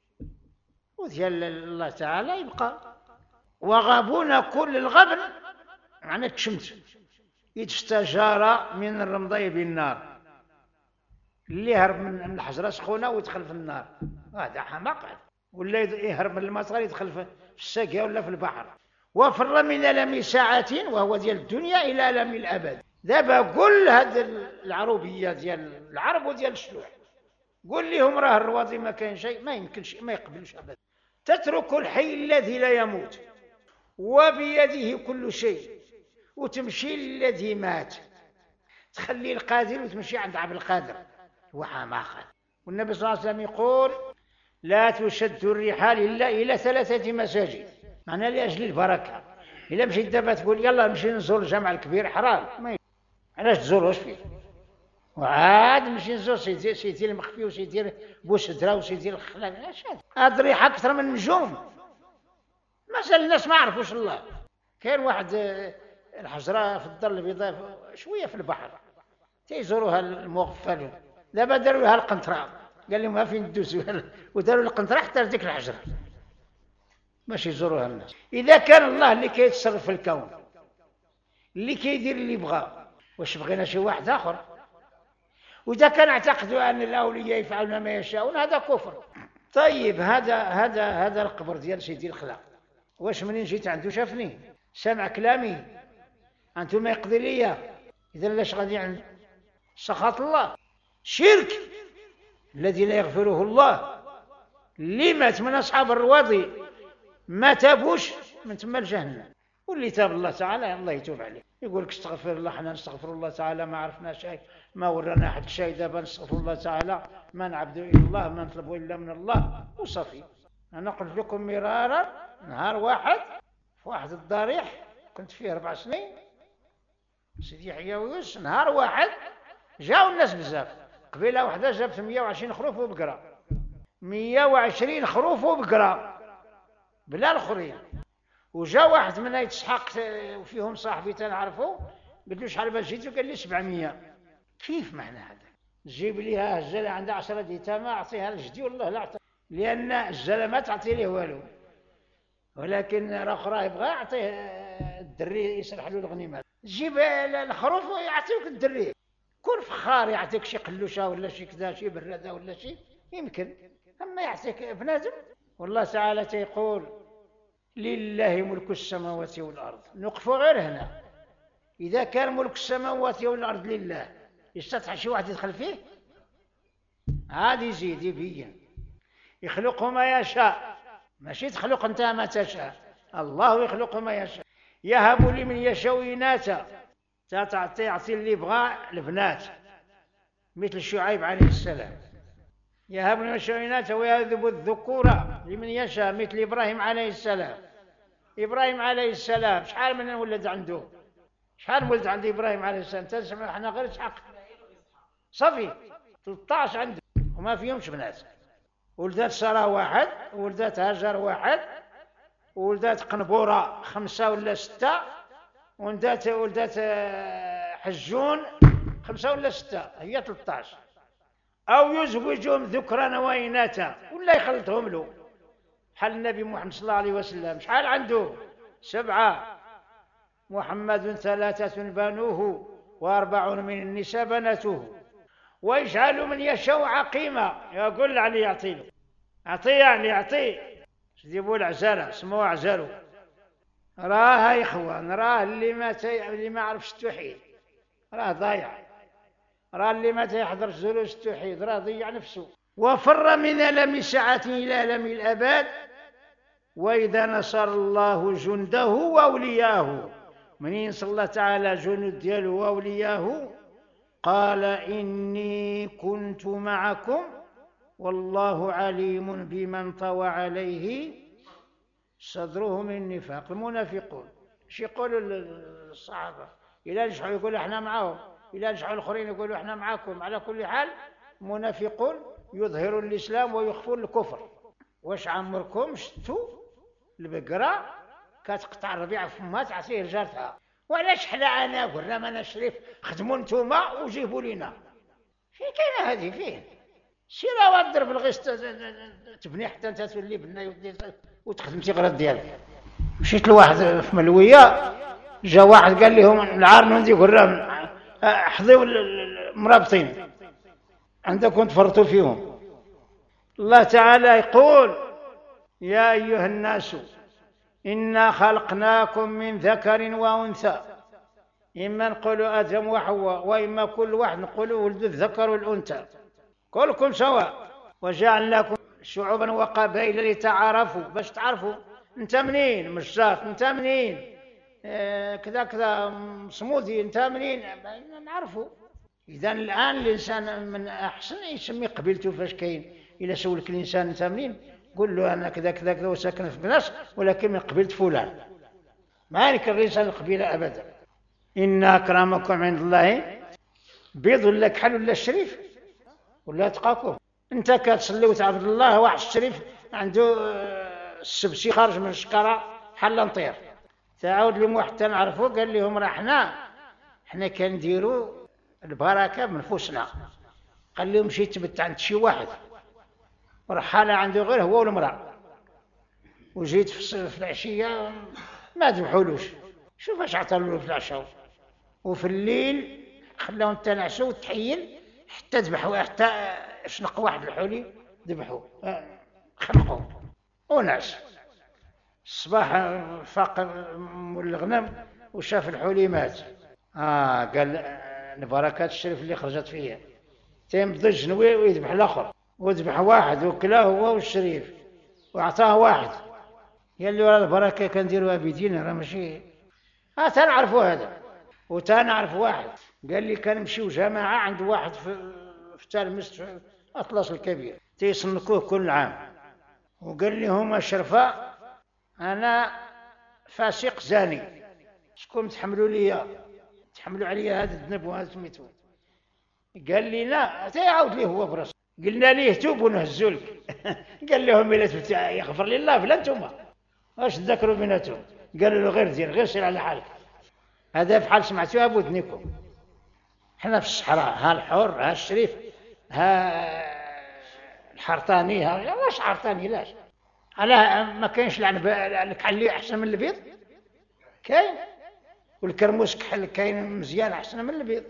وديال الله تعالى يبقى. وغابون كل الغبن عن الشمس إذ استجار من الرمضي بالنار. اللي يهرب من الحجرة سخونة ويدخل في النار هذا حماق. ولا يهرب من المطر يدخل في الساقية ولا في البحر. وفر من ألم ساعة وهو ديال الدنيا إلى ألم الأبد. دابا قل هذه العروبية ديال العرب وديال الشلوح قل لهم راه الرواضي ما كاين شيء ما يمكنش ما يقبلش أبدا. تترك الحي الذي لا يموت وبيده كل شيء وتمشي الذي مات تخلي القادر وتمشي عند عبد القادر، هو حماقة. والنبي صلى الله عليه وسلم يقول لا تشد الرحال إلا إلى ثلاثة مساجد، معناه لأجل البركة. إلا مشيت دابا تقول يلا نمشي نزور الجامع الكبير، حرام، ما علاش تزوروش فيه؟ وعاد نمشي نزور سيدي سيدي المخفي وسيدي بوسدرة وسيدي الخلاق، اش هذا؟ هاد الريحة أكثر من النجوم. مثلا الناس ما عرفوش الله. كاين واحد الحجرة في الدار البيضاء شوية في البحر، تيزوروها المغفلون، دابا داروا لها القنطرة، قال لهم ما فين ندوزوا، وداروا القنطرة حتى لديك الحجرة باش يزوروها الناس. إذا كان الله اللي كيتصرف في الكون، اللي كيدير اللي بغى، واش بغينا شي واحد آخر؟ وإذا كان اعتقدوا أن الأولياء يفعلون ما يشاءون، هذا كفر. طيب هذا هذا هذا القبر ديال سيدي الخلاق، واش منين جيت عنده شافني سمع كلامي أنتم ما يقضي ليا؟ إذا لاش غادي عند سخط الله؟ شرك الذي لا يغفره الله. اللي مات من أصحاب الرواضي ما تابوش من تما لجهنم، واللي تاب الله تعالى الله يتوب عليه. يقول لك استغفر الله، حنا نستغفر الله تعالى، ما عرفنا شيء، ما ورانا حد شيء، دابا نستغفر الله تعالى، ما نعبد الا الله، ما نطلب الا من الله، وصافي. انا قلت لكم مرارا، نهار واحد في واحد الضريح كنت فيه اربع سنين، سيدي يحيى ويوس، نهار واحد جاوا الناس بزاف. قبيله واحده جابت مئة وعشرين خروف وبقره، مئة وعشرين خروف وبقره بلا الاخرين. وجا واحد منا يتسحق وفيهم صاحبي تنعرفو، قلت له شحال باش جيتو؟ قال لي سبعمية. كيف معنى هذا؟ جيب ليها الجلة عندها عشرة ديتامة اعطيها لجدي، والله لا اعطي، لان الجلة ما تعطي ليه والو، ولكن الاخرى يبغى يعطيه الدري يسرح له الغنيمه. جيب الخروف ويعطيوك الدري، كون فخار يعطيك شي قلوشه ولا شي كذا، شي براده ولا شي يمكن، اما يعطيك بنادم. والله تعالى تيقول لله ملك السماوات والارض. نوقفوا غير هنا. اذا كان ملك السماوات والارض لله، يستطيع شي واحد يدخل فيه؟ عاد يزيد يبين، يخلق ما يشاء، ماشي تخلق انت ما تشاء، الله يخلق ما يشاء. يهب لمن يشاء إناثا، تعطي يعطي اللي بغى البنات، مثل شعيب عليه السلام. يهب لمن يشاء إناثا ويهب الذكورة لمن يشاء، مثل إبراهيم عليه السلام. إبراهيم عليه السلام شحال من ولد عنده؟ شحال ولد عند إبراهيم عليه السلام؟ تسمع احنا غير إسحاق صافي، ثلاثة عشر عنده وما فيهمش بنات. ولدات سارة واحد، ولدات هاجر واحد، ولدات قنبورة خمسة ولا ستة، ولدات ولدات حجون خمسة ولا ستة، هي ثلاثة عشر. أو يزوجهم ذكرانا وإناثا، ولا يخلطهم له بحال النبي محمد صلى الله عليه وسلم. شحال عنده؟ سبعة. محمد ثلاثة بنوه وأربعون من النساء بناته، ويجعل من يشاء عقيما. يقول عليه يعطي له، أعطيه يعني يعطيه. يجيبوا العزالة اسموها عزالو. راه يا إخوان، راه اللي ما تي... اللي ما عرفش التوحيد راه ضايع، راه اللي ما تيحضرش دروس التوحيد راه ضيع نفسه. وفر من ألم ساعة إلى ألم الأبد، وإذا نصر الله جنده وأولياه، من ينصر الله تعالى جند دياله وأولياه، قال إني كنت معكم والله عليم بمن طوى عليه صدره من النفاق. المنافقون اش يقولوا الصحابة؟ إلا نجحوا يقولوا احنا معاهم، إلا نجحوا الآخرين يقولوا احنا معاكم. على كل حال منافقون يظهرون الإسلام ويخفون الكفر. واش عمركم شفتوا البقرة كتقطع الربيع فمها تعطيه لجارتها؟ وعلاش حلا انا قلنا ما انا شريف، خدموا نتوما وجيبوا لينا؟ فين كاينه هذه؟ فين سيرا وضرب الغيس تبني حتى انت تولي بنا وتخدم تيغرات ديالك. مشيت لواحد في ملويه، جا واحد قال لهم العار نندي قرام حظيوا المرابطين عندكم تفرطوا فيهم. الله تعالى يقول يا ايها الناس إنا خلقناكم من ذكر وأنثى، إما نقولوا آدم وحواء، وإما كل واحد نقولوا ولد الذكر والأنثى، كلكم سواء. وجعلناكم شعوبا وقبائل لتعارفوا، باش تعرفوا انت منين، مشات انت منين، آه، كذا كذا صمودي، انت منين؟ نعرفوا. اذا الان الانسان من احسن يسمي قبيلته فاش كاين. الا سولك الانسان انت منين، قول له انا كذا كذا كذا وساكن في بلاصه ولكن من قبيله فلان، ما نكرس القبيله ابدا. ان اكرمكم عند الله بيض ولا كحل ولا الشريف ولا تقاكم. انت كتصلي وتعبد الله، واحد الشريف عنده السبسي خارج من الشكاره حل نطير. تعاود لهم واحد تنعرفوا قال لهم راه حنا حنا كنديروا البركه من فوسنا. قال لهم مشيت تبت عند شي واحد ورحاله عنده غير هو والمراه، وجيت في العشيه ما ذبحولوش. شوف اش عطاو له في العشاء، وفي الليل خلاهم تنعسوا وتحيل حتى ذبحوا، حتى شنق واحد الحولي ذبحوا خنقوا ونعس. الصباح فاق مول الغنم وشاف الحولي مات. اه قال البركات الشريف اللي خرجت فيه تيم ضد جنوي ويذبح الاخر، وذبح واحد وكلاه هو والشريف واعطاه واحد. قال له البركه كنديروها بيدينا راه ماشي. ها تنعرفوا هذا. وتنعرف واحد قال لي كنمشيو جماعه عند واحد في في تلمس في اطلس الكبير تيصنكوه كل عام، وقال لي هما شرفاء انا فاسق زاني، شكون تحملوا لي تحملوا عليا هذا الذنب وهذا سميتو؟ قال لي لا. تعاود ليه هو براسه، قلنا ليه توب ونهزوا لك. قال لهم الا يغفر لي الله فلا انتم واش تذكروا بيناتهم؟ قالوا له غير دير غير سير على حالك. هذا بحال سمعتوها بودنكم. حنا في الصحراء، ها الحر ها الشريف ها الحرطاني، ها واش حرطاني لاش؟ علاه ما كاينش الكحل احسن من البيض؟ كاين. والكرموس كحل كاين مزيان احسن من البيض.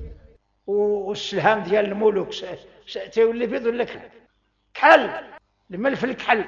والسلهام ديال الملوك تيولي بيض ولا كحل؟ كحل. الملف الكحل.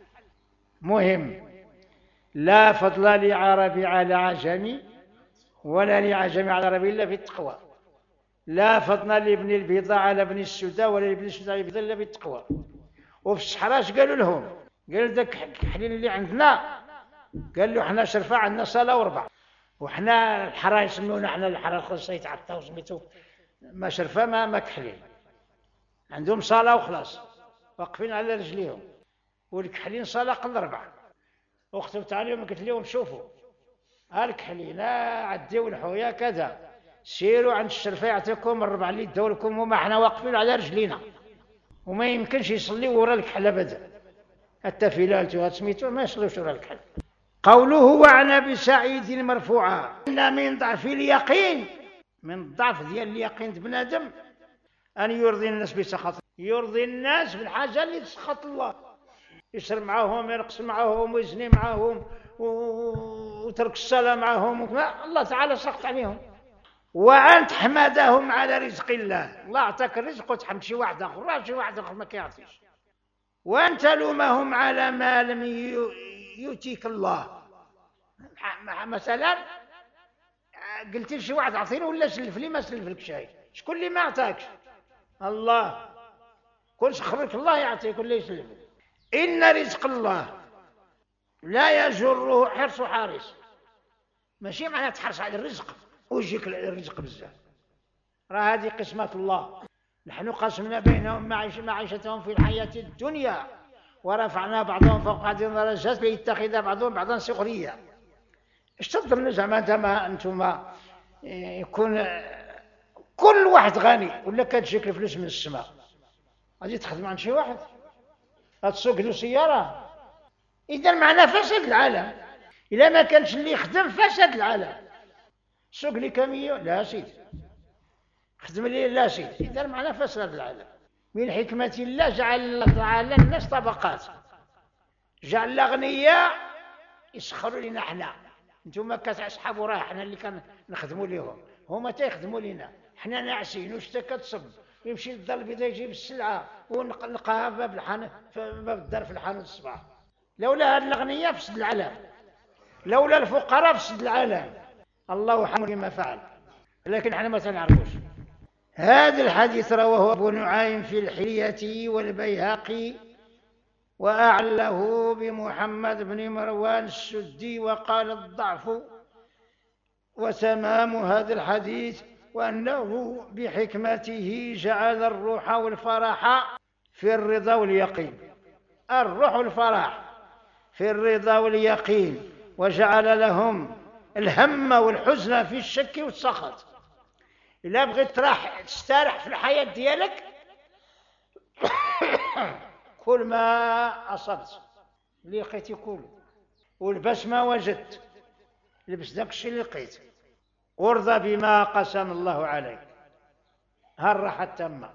مهم لا فضل لعربي على عجمي ولا لعجمي على عربي الا في التقوى. لا فضل لابن البيضاء على ابن السوداء ولا لابن السوداء على البيضاء الا في التقوى. وفي الصحراء اش قالوا لهم؟ قالوا ذاك الحليل اللي عندنا قال له حنا شرفاء عندنا صلاه وربع، وحنا الحرا يسمونا حنا الحرا الخاصه يتعطاو سميتو ما شرفاء ما ما كحلين، عندهم صلاه وخلاص واقفين على رجليهم، والكحلين صلاه قل ربعه. وخطبت عليهم قلت لهم شوفوا الكحلين عديوا الحويا كذا سيروا عند الشرفاء يعطيكم الربع اللي يدوا لكم، وما حنا واقفين على رجلينا وما يمكنش يصليوا ورا الكحل ابدا، حتى في لالته سميتو ما يصلوش ورا الكحل. قوله وعن ابي سعيد مرفوعا ان من ضعف اليقين، من الضعف ديال اليقين بنادم ان يرضي الناس بسخط، يرضي الناس بالحاجه اللي تسخط الله، يشرب معاهم يرقص معاهم ويزني معاهم وترك الصلاه معاهم، الله تعالى سخط عليهم. وأن تحمدهم على رزق الله، الله أعطاك الرزق وتحمد شي واحد آخر، راه شي واحد آخر ما كيعطيش. وأن تلومهم على ما لم يؤتيك الله. مثلا قلت لشي واحد أعطيني ولا سلف لي، ما سلف لك شيء، شكون اللي ما أعطاكش؟ الله. كل سخرك الله يعطيك ولا يسلفك. إن رزق الله لا يجره حرص حارس، ماشي معناها تحرص على الرزق ويجيك الرزق بزاف، راه هذه قسمة الله. نحن قسمنا بينهم معيشتهم في الحياة الدنيا ورفعنا بعضهم فوق بعض درجات ليتخذ بعضهم بعضا سخريا. اش تظن زعما انت ما انتم يكون كل واحد غني ولا كتجيك الفلوس من السماء غادي تخدم عند شي واحد غتسوق له سيارة؟ إذا معناه فساد العالم. إلا ما كانش اللي يخدم فساد العالم. سوق لي كمية لا سيدي، خدم لي لا سيدي، إذا معناه فساد العالم. من حكمة الله جعل تعالى الناس طبقات، جعل الأغنياء يسخروا لنا حنا، انتم كتسحبوا راه حنا اللي كنخدموا لهم، هما تيخدموا لنا، حنا ناعسين وشتا كتصب يمشي للدار البيضاء يجيب السلعة ونلقاها في باب الحانوت في باب الدار في الحانوت الصباح. لولا هاد الأغنياء فسد العالم، لولا الفقراء فسد العالم. الله حمل بما فعل، لكن احنا ما تنعرفوش. هذا الحديث رواه أبو نعيم في الحلية والبيهقي وأعله بمحمد بن مروان السدي، وقال الضعف وتمام هذا الحديث وأنه بحكمته جعل الروح والفرح في الرضا واليقين، الروح والفرح في الرضا واليقين، وجعل لهم الهم والحزن في الشك والسخط. إلا بغيت تراح تستريح في الحياة ديالك كل ما أصبت اللي لقيتي كله، والبس ما وجدت، لبس داك الشيء اللي لقيت، وارضى بما قسم الله عليك. ها الراحة التامة.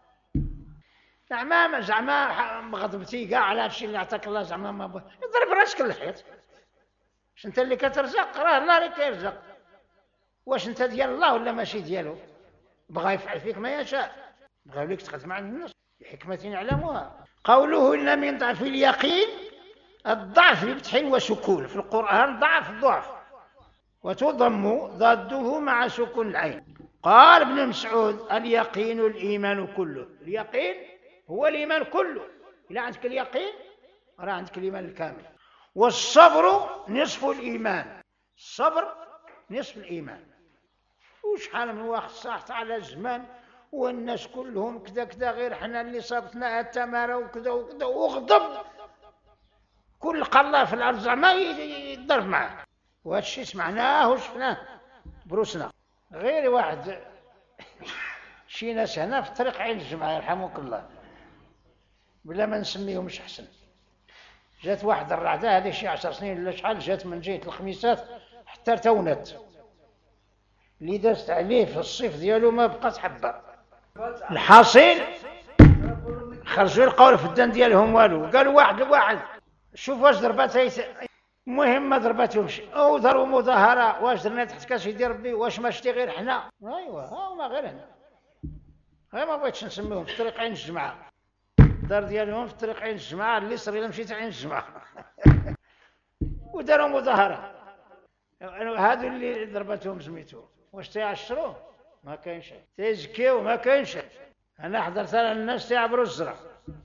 زعما زعما غضبتي كاع على هادشي اللي عطاك الله، زعما ما ضرب راسك للحيط. واش انت اللي كترزق؟ راه الله اللي كيرزق. واش انت ديال الله ولا ماشي ديالو؟ بغى يفعل فيك ما يشاء، بغى ليك تخدم عند الناس بحكمة يعلمها. قوله إن من ضعف اليقين، الضعف بفتح وسكون في القرآن، ضعف ضعف، وتضم ضده مع سكون العين. قال ابن مسعود اليقين الإيمان كله. اليقين هو الإيمان كله. إلا عندك اليقين راه عندك الإيمان الكامل. والصبر نصف الإيمان، الصبر نصف الإيمان. وشحال من واحد صاحت على الزمان والناس كلهم كذا كذا، غير حنا اللي صابتنا التمارة وكذا وكذا، وغضب كل قلة في الأرض زعما يضرب معاه. وهذا الشيء سمعناه وشفناه بروسنا. غير واحد شي ناس هنا في طريق عين الجمعة يرحمك الله، بلا ما نسميهمش حسن، جات واحد الرعدة هذه شي عشر سنين ولا شحال، جات من جهة الخميسات حتى ارتونت، اللي دازت عليه في الصيف ديالو ما بقات حبة. الحاصل خرجوا القول في الدم ديالهم والو، قالوا واحد لواحد شوف واش ضربات. المهم ما ضرباتهمش، او داروا مظاهره، واش درنا تحت كاش يدير ربي، واش ما شتي غير حنا. ايوا ها ما غير هنا، غير ما بغيتش نسميهم في طريق عين الجمعه، الدار ديالهم في طريق عين الجمعه اللي صري الا مشيت عين الجمعه وداروا مظاهره. هادو اللي ضربتهم سميتو واش تيعشروه؟ ما كاين شيء. تيزكيو؟ ما كاين شيء. انا حضرت على الناس تيعبروا الزرع،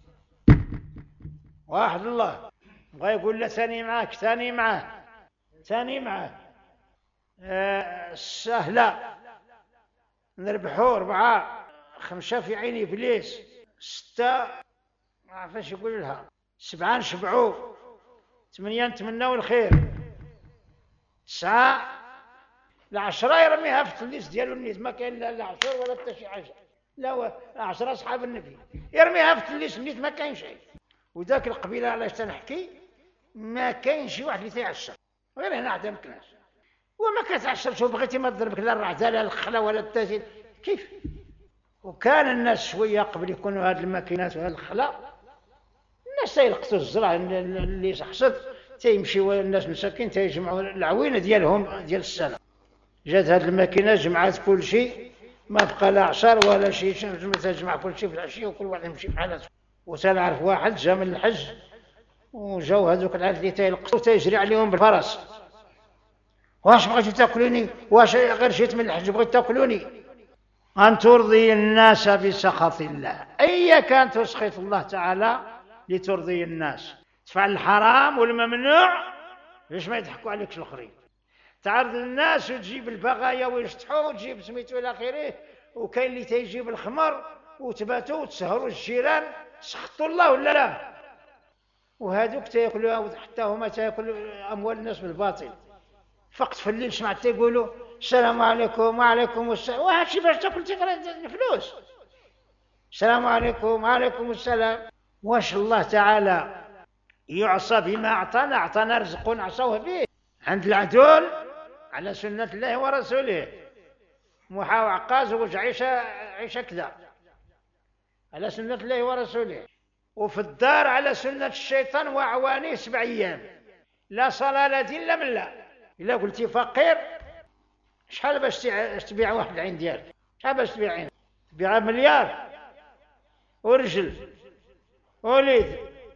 واحد الله بغا يقول له ثاني معاك، ثاني معاه، ثاني معاه. آه سهله نربحوا ربعه خمسه في عين ابليس، سته ما عرفاش يقول لها، سبعه نشبعوا، ثمانيه نتمناو الخير، تسعه العشرة يرميها في التليس ديالو النيت، ما كاين لا العشر ولا حتى شي حاجه، لا العشرة اصحاب النبي يرميها في التليس النيت، ما كاين شيء. وذاك القبيله علاش تنحكي ما كاين شي واحد اللي تيعشر، غير هنا عدا مكناش. وما كتعشرش وبغيتي ما تضربك لا الرعده لا الخلا ولا التازين كيف. وكان الناس شويه قبل يكونوا هاد الماكينات وهاد الخلا، الناس تيلقطوا الزرع اللي حصد، تيمشيو الناس مساكين تيجمعوا العوينه ديالهم ديال السنه. جات هاد الماكينه جمعات كل شيء، ما بقى لا عشر ولا شيء، تجمع كل شيء في العشيه وكل واحد يمشي بحاله. وتنعرف واحد جا من الحج وجاو هذوك العاد اللي تيلقطوا تيجري عليهم بالفرس، واش بغيتوا تاكلوني؟ واش غير جيت من الحج بغيت تاكلوني؟ ان ترضي الناس بسخط الله، ايا كان تسخط الله تعالى لترضي الناس، تفعل الحرام والممنوع باش ما يضحكوا عليكش الاخرين، تعرض الناس وتجيب البغايا ويشطحوا وتجيب سميتو الى اخره، وكاين اللي تيجيب الخمر وتباتوا وتسهروا الجيران، سخطوا الله ولا لا؟ وهذوك تاكلوا حتى هما تاكلوا اموال الناس بالباطل. فقط في الليل سمعت تيقولوا السلام عليكم وعليكم السلام، وهادشي باش تاكل تقرا الفلوس، السلام عليكم وعليكم السلام. واش الله تعالى يعصى بما اعطانا؟ اعطانا رزق نعصوه به. عند العدول على سنه الله ورسوله، محا وعقاز وعيشه عيشه كذا على سنه الله ورسوله، وفي الدار على سنه الشيطان وعوانيه سبع ايام، لا صلاه لا دين لا مله. الا قلتي فقير شحال باش تبيع واحد العين ديالك؟ شحال باش تبيع عين؟ تبيعها مليار ورجل وليد.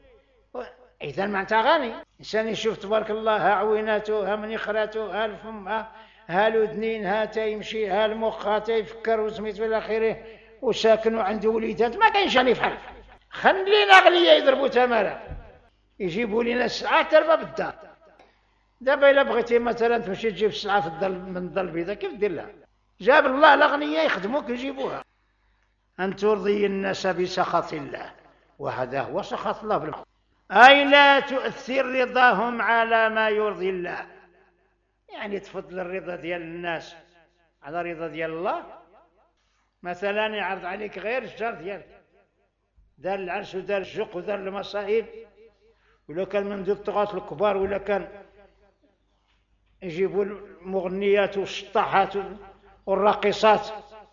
اذا معناتها غني. انسان يشوف تبارك الله ها عويناته، ها منيخراته، ها الفم، ها ها الاذنين، ها تيمشي، ها المخ، ها تيفكر وسميتو الى اخره، وساكن وعنده وليدات، ما كاينش اللي يفعل. خلينا اغنياء يضربوا تماره، يجيبوا لنا الساعات تربى بالدار. دابا إلا بغيتي مثلا تمشي تجيب سلعة في الدار من الدار البيضاء كيف دير لها؟ جاب الله الأغنياء يخدموك يجيبوها. أن ترضي الناس بسخط الله، وهذا هو سخط الله بالمعروف، أي لا تؤثر رضاهم على ما يرضي الله، يعني تفضل الرضا ديال الناس على رضا ديال الله. مثلا يعرض عليك غير الجار ديالك، دار العرس ودار الجوق ودار المصائب، ولا كان من ذو الطغاة الكبار، ولا كان يجيبوا المغنيات والشطاحات والراقصات،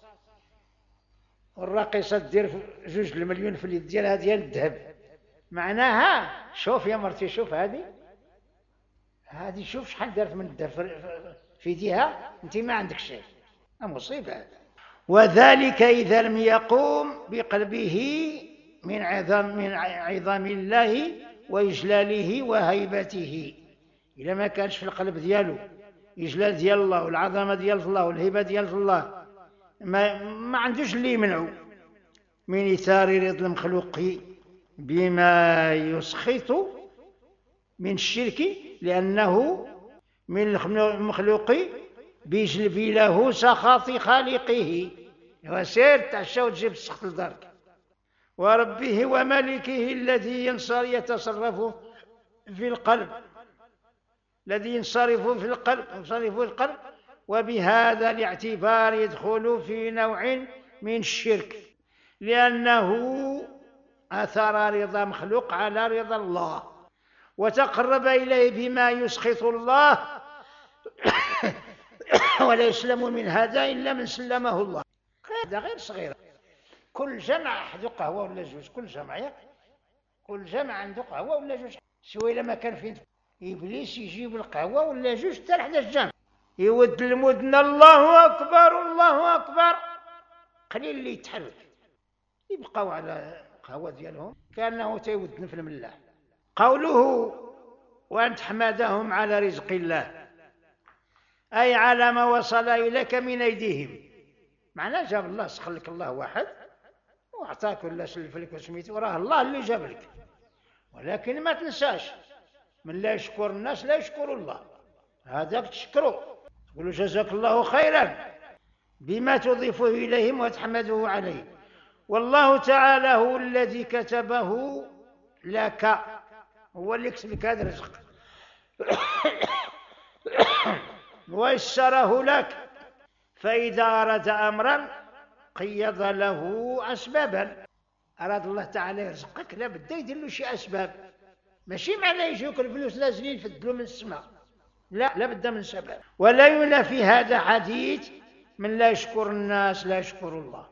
والراقصات دير جوج المليون في اليد ديالها ديال الذهب، معناها شوف يا مرتي، شوف هذه هذه شوف شحال دارت من الذهب في يديها، انت ما عندك شيء، مصيبه. وذلك اذا لم يقوم بقلبه من عظم من عظام الله واجلاله وهيبته، الا ما كانش في القلب ديالو اجلال ديال الله والعظمه ديال الله والهيبه ديال الله، ما, ما عندوش اللي يمنعه من إثار رضا المخلوق بما يسخط من الشرك، لأنه من المخلوق بيجلب له سخط خالقه، وسير تعشى وتجيب السخط لدارك، وربه وملكه الذي ينصر يتصرف في القلب، الذي ينصرف في القلب ينصرف في القلب وبهذا الاعتبار يدخل في نوع من الشرك، لأنه أثر رضا مخلوق على رضا الله، وتقرب إليه بما يسخط الله ولا يسلم من هذا إلا من سلمه الله. هذا غير صغير، كل جمع عنده قهوة ولا جوج، كل جمع كل جمع عنده قهوة ولا جوج، سوى لما كان فين إبليس يجيب القهوة ولا جوج حتى لحد الجمع، يود المدن الله أكبر الله أكبر، قليل اللي يتحرك، يبقوا على القهوة ديالهم كأنه تيود نفل من الله. قوله وأن تحمدهم على رزق الله، أي على ما وصل إليك من أيديهم، معناه جاب الله سخر لك الله واحد وأعطاك ولا سلف لك وسميت، وراه الله اللي جاب لك، ولكن ما تنساش من لا يشكر الناس لا يشكر الله، هذاك تشكره تقول جزاك الله خيرا بما تضيفه إليهم وتحمده عليه. والله تعالى هو الذي كتبه لك، هو اللي يكتب لك هذا الرزق ويسره لك، فإذا أراد أمرا قيض له أسبابا، أراد الله تعالى يرزقك لا بد يدير له شي أسباب، ماشي معناه يجيوك الفلوس نازلين يفدلوا من السماء، لا لا بد من سبب. ولا ينافي هذا حديث من لا يشكر الناس لا يشكر الله،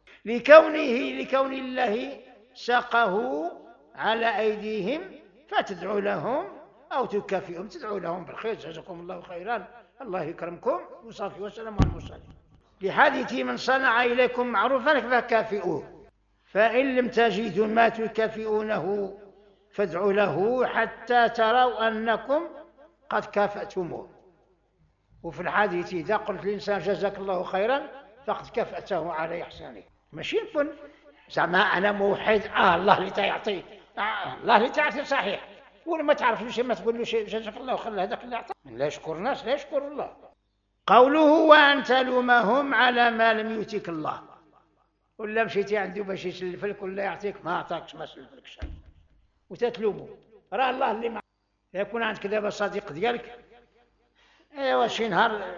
لكونه لكون الله ساقه على أيديهم، فتدعو لهم أو تكافئهم، تدعو لهم بالخير جزاكم الله خيرا الله يكرمكم وصافي وسلام على المرسلين، لحديث من صنع إليكم معروفا فكافئوه، فإن لم تجدوا ما تكافئونه فادعوا له حتى تروا أنكم قد كافأتموه. وفي الحديث إذا قلت الإنسان جزاك الله خيرا فقد كافأته على إحسانه، ماشي نكون زعما أنا موحد آه الله اللي تعطي آه الله اللي تعطي صحيح، ولا ما تعرف له شيء ما تقول له شيء جزاك الله خيرا هذاك اللي أعطى، من لا يشكر الناس لا يشكر الله. قوله وأن تلومهم على ما لم يؤتك الله، ولا مشيتي عنده باش يسلفلك ولا يعطيك ما أعطاكش ما سلفلكش وتتلومه، راه الله اللي ما يكون عندك دابا صديق ديالك ايوا شي نهار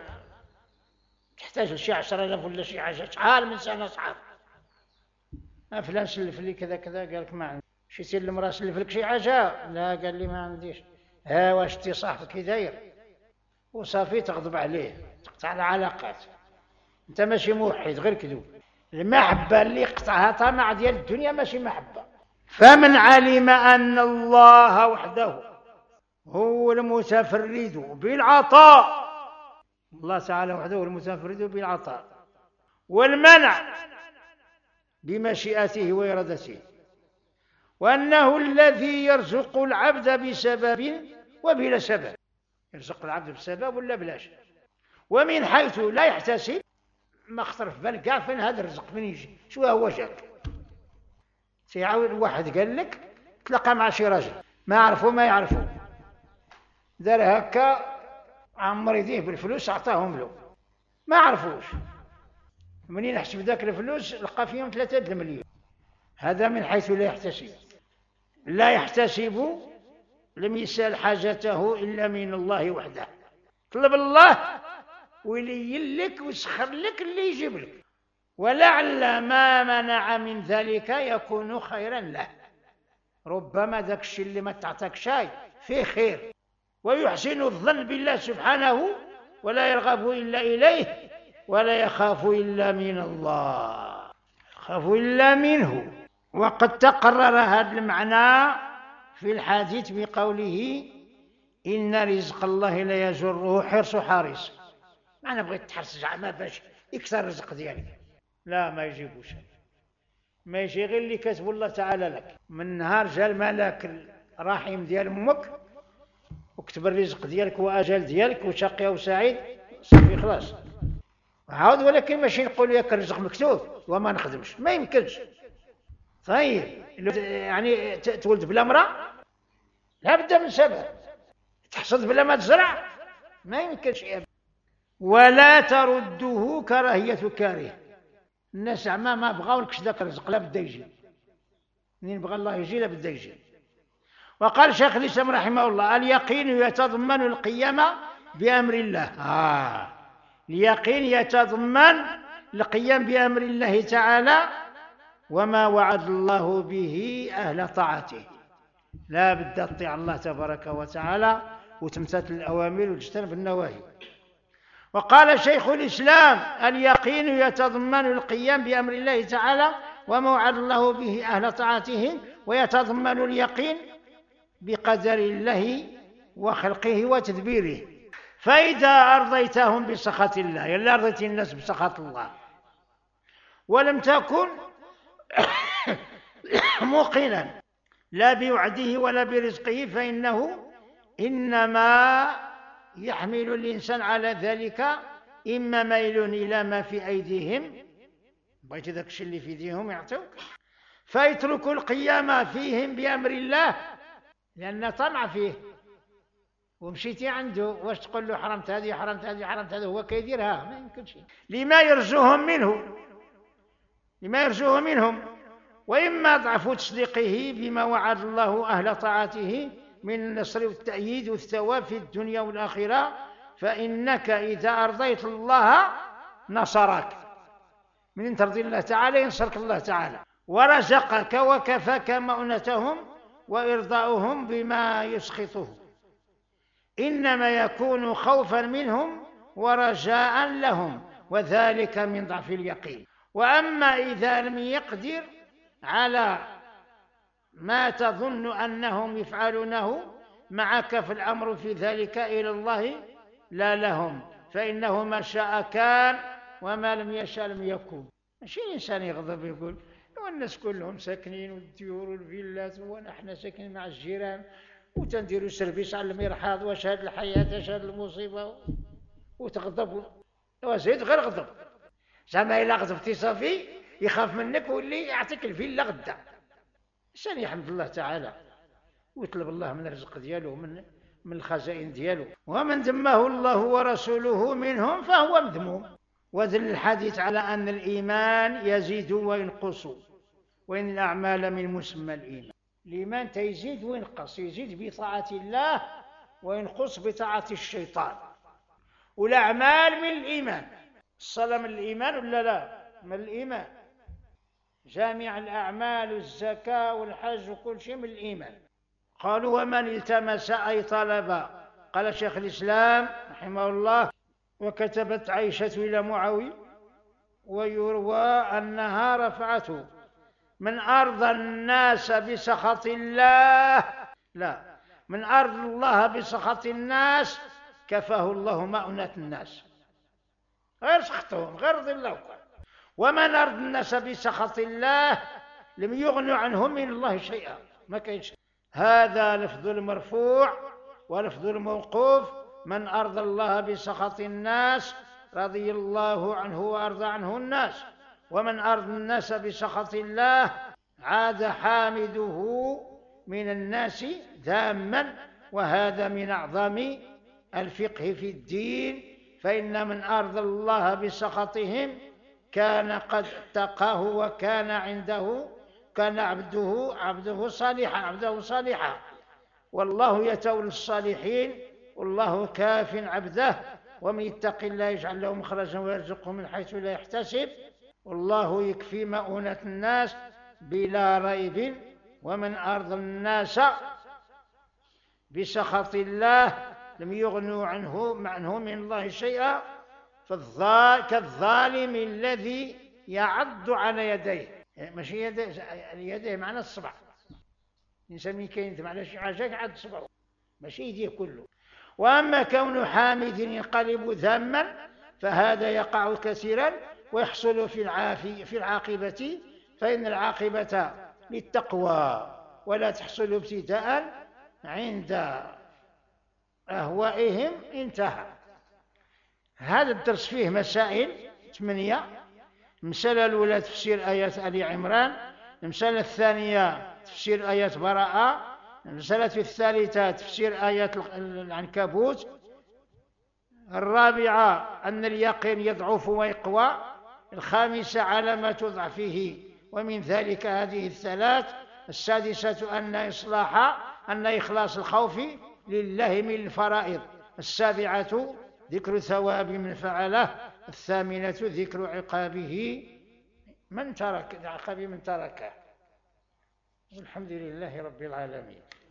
تحتاج لشي عشرة آلاف ولا شي حاجه، شحال من سنه صحاب فلان سلف لي كذا كذا، قال لك ما عندي، مشيتي للمراه سلف لك شي حاجه، لا قال لي ما عنديش، ها واش تي صاحبك كي داير وصافي تغضب عليه تقطع العلاقات، انت ماشي موحد غير كذوب. المحبه اللي قطعها طمع ديال الدنيا ماشي محبه. فمن علم ان الله وحده هو المتفرد بالعطاء، الله تعالى وحده المتفرد بالعطاء والمنع بمشيئته وإرادته، وأنه الذي يرزق العبد بسبب وبلا سبب، يرزق العبد بسبب ولا بلاش، ومن حيث لا يحتسب، ما خطر في بالك كاع فين هذا الرزق فين يجي، شو هو جاك سيعاود واحد قال لك تلقى مع شي راجل ما عرفوا ما يعرفوا، دار هكا عمر يديه بالفلوس أعطاهم له، ما عرفوش. منين يحسب ذاك الفلوس لقى فيهم ثلاثة مليون. هذا من حيث لا يحتسب. لا يحتسب لم يسأل حاجته إلا من الله وحده. طلب الله ويلين لك ويسخر لك اللي يجيب لك، ولعل ما منع من ذلك يكون خيرا له. ربما ذاك الشيء اللي ما تعطاك شيء فيه خير، ويحسن الظن بالله سبحانه ولا يرغب إلا إليه ولا يخاف إلا من الله، يخاف إلا منه. وقد تقرر هذا المعنى في الحديث بقوله إن رزق الله لا يجره حرص حارس. أنا بغيت تحرص زعما باش يكثر الرزق ديالك، لا ما يجيبوش، ما يجي غير اللي كتب الله تعالى لك. من نهار جا الملك الرحيم ديال امك وكتب الرزق ديالك واجل ديالك وشقي او سعيد، صافي خلاص. عاود ولكن ماشي نقول ياك الرزق مكتوب وما نخدمش، ما يمكنش. طيب يعني تولد بلا امراه لا بد من سبب، تحصد بلا ما تزرع ما يمكنش. ولا ترده كراهيه كاره. الناس زعما ما بغاولكش ذاك الرزق، لا بده يجي، منين بغى الله يجي لا بده يجي. وقال شيخ الاسلام رحمه الله اليقين يتضمن القيام بامر الله. آه. اليقين يتضمن القيام بامر الله تعالى وما وعد الله به اهل طاعته. لا بد تطيع الله تبارك وتعالى وتمتثل الاوامر وتجتنب النواهي. وقال شيخ الإسلام اليقين يتضمن القيام بأمر الله تعالى وما وعد الله به أهل طاعته، ويتضمن اليقين بقدر الله وخلقه وتدبيره. فإذا أرضيتهم بسخط الله، يلا أرضيت الناس بسخط الله ولم تكن موقنا لا بوعده ولا برزقه، فإنه إنما يحمل الإنسان على ذلك إما ميل إلى ما في أيديهم، بغيت ذاك الشيء اللي في أيديهم يعطوك، فيترك القيام فيهم بأمر الله لأن طمع فيه. ومشيتي عنده واش تقول له حرمت هذه حرمت هذه حرمت هذا، هو كيديرها ما يمكنش، لما يرجوهم منه لما يرجوه منهم. وإما ضعف تصديقه بما وعد الله أهل طاعته من النصر والتأييد والثواب في الدنيا والآخرة، فإنك إذا أرضيت الله نصرك. من ترضي الله تعالى ينصرك الله تعالى، ورزقك وكفاك مؤنتهم وإرضاؤهم بما يسخطه، إنما يكون خوفا منهم ورجاء لهم، وذلك من ضعف اليقين. وأما إذا لم يقدر على ما تظن أنهم يفعلونه معك فالأمر في ذلك إلى الله لا لهم، فإنه ما شاء كان وما لم يشاء لم يكن. ماشي الإنسان يغضب يقول والناس كلهم ساكنين والديور والفيلات ونحن ساكنين مع الجيران وتنديروا سيرفيس على المرحاض وشهد الحياة شهد المصيبة وتغضب وزيد غير غضب. زعما إلا غضبتي صافي يخاف منك واللي يعطيك الفيلا غدا. الإنسان يحمد الله تعالى ويطلب الله من الرزق دياله من من الخزائن دياله. ومن ذمه الله ورسوله منهم فهو مذموم. ودل الحديث على أن الإيمان يزيد وينقص، وإن الأعمال من مسمى الإيمان. الإيمان تيزيد وينقص، يزيد بطاعة الله وينقص بطاعة الشيطان. والأعمال من الإيمان. الصلاة من الإيمان ولا لا؟ من الإيمان. جامع الأعمال والزكاة والحج وكل شيء من الإيمان. قالوا ومن التمس أي طلب. قال شيخ الإسلام رحمه الله وكتبت عائشة إلى معاوية ويروى أنها رفعته من أرض الناس بسخط الله، لا من أرض الله بسخط الناس كفاه الله مؤنة الناس، غير سخطهم غير رضي الله. ومن أرض الناس بسخط الله لم يغنوا عنهم من الله شيئا، ما كاين شيء. هذا لفظ المرفوع ولفظ الموقوف من أرضى الله بسخط الناس رضي الله عنه وأرضى عنه الناس، ومن أرضى الناس بسخط الله عاد حامده من الناس ذاما، وهذا من أعظم الفقه في الدين، فإن من أرضى الله بسخطهم كان قد اتقاه وكان عنده كان عبده عبده صالحا عبده صالحا. والله يتولى الصالحين والله كاف عبده، ومن يتق الله يجعل له مخرجا ويرزقه من حيث لا يحتسب، والله يكفي مؤونة الناس بلا ريب. ومن أرضى الناس بسخط الله لم يغنوا عنه عنه من الله شيئا، كالظالم الذي يعض على يديه، ماشي يديه يديه معنى الصبع، الإنسان من كاين على شي حاجة يعض صبعه ماشي يديه كله. وأما كون حامد ينقلب ذاما فهذا يقع كثيرا ويحصل في العافي في العاقبة، فإن العاقبة للتقوى ولا تحصل ابتداء عند أهوائهم. انتهى. هذا الدرس فيه مسائل ثمانية. المسألة الأولى تفسير آيات آل عمران، المسألة الثانية تفسير آيات براءة، المسألة الثالثة تفسير آيات العنكبوت، الرابعة أن اليقين يضعف ويقوى، الخامسة علامة ضعفه ومن ذلك هذه الثلاث، السادسة أن إصلاح أن إخلاص الخوف لله من الفرائض، السابعة ذكر ثواب من فعله، الثامنة ذكر عقابه من ترك عقاب من تركه. والحمد لله رب العالمين.